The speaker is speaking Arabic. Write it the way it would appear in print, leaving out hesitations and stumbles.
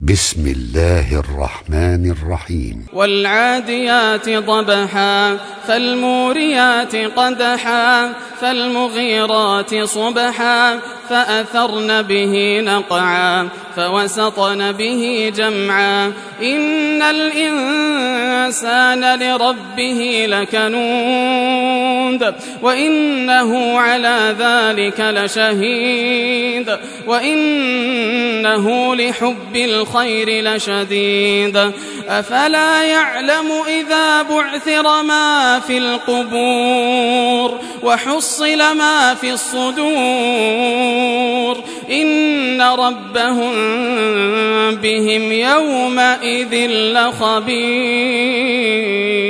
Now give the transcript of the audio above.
بسم الله الرحمن الرحيم. والعاديات ضبحا فالموريات قدحا فالمغيرات صبحا فأثرن به نقعا فوسطن به جمعا إن الإنسان لربه لكنود وإنه على ذلك لشهيد وإنه لحب الخير لشديد أفلا يعلم إذا بعثر ما في القبور وحصل ما في الصدور إن ربهم بهم يومئذ لخبير.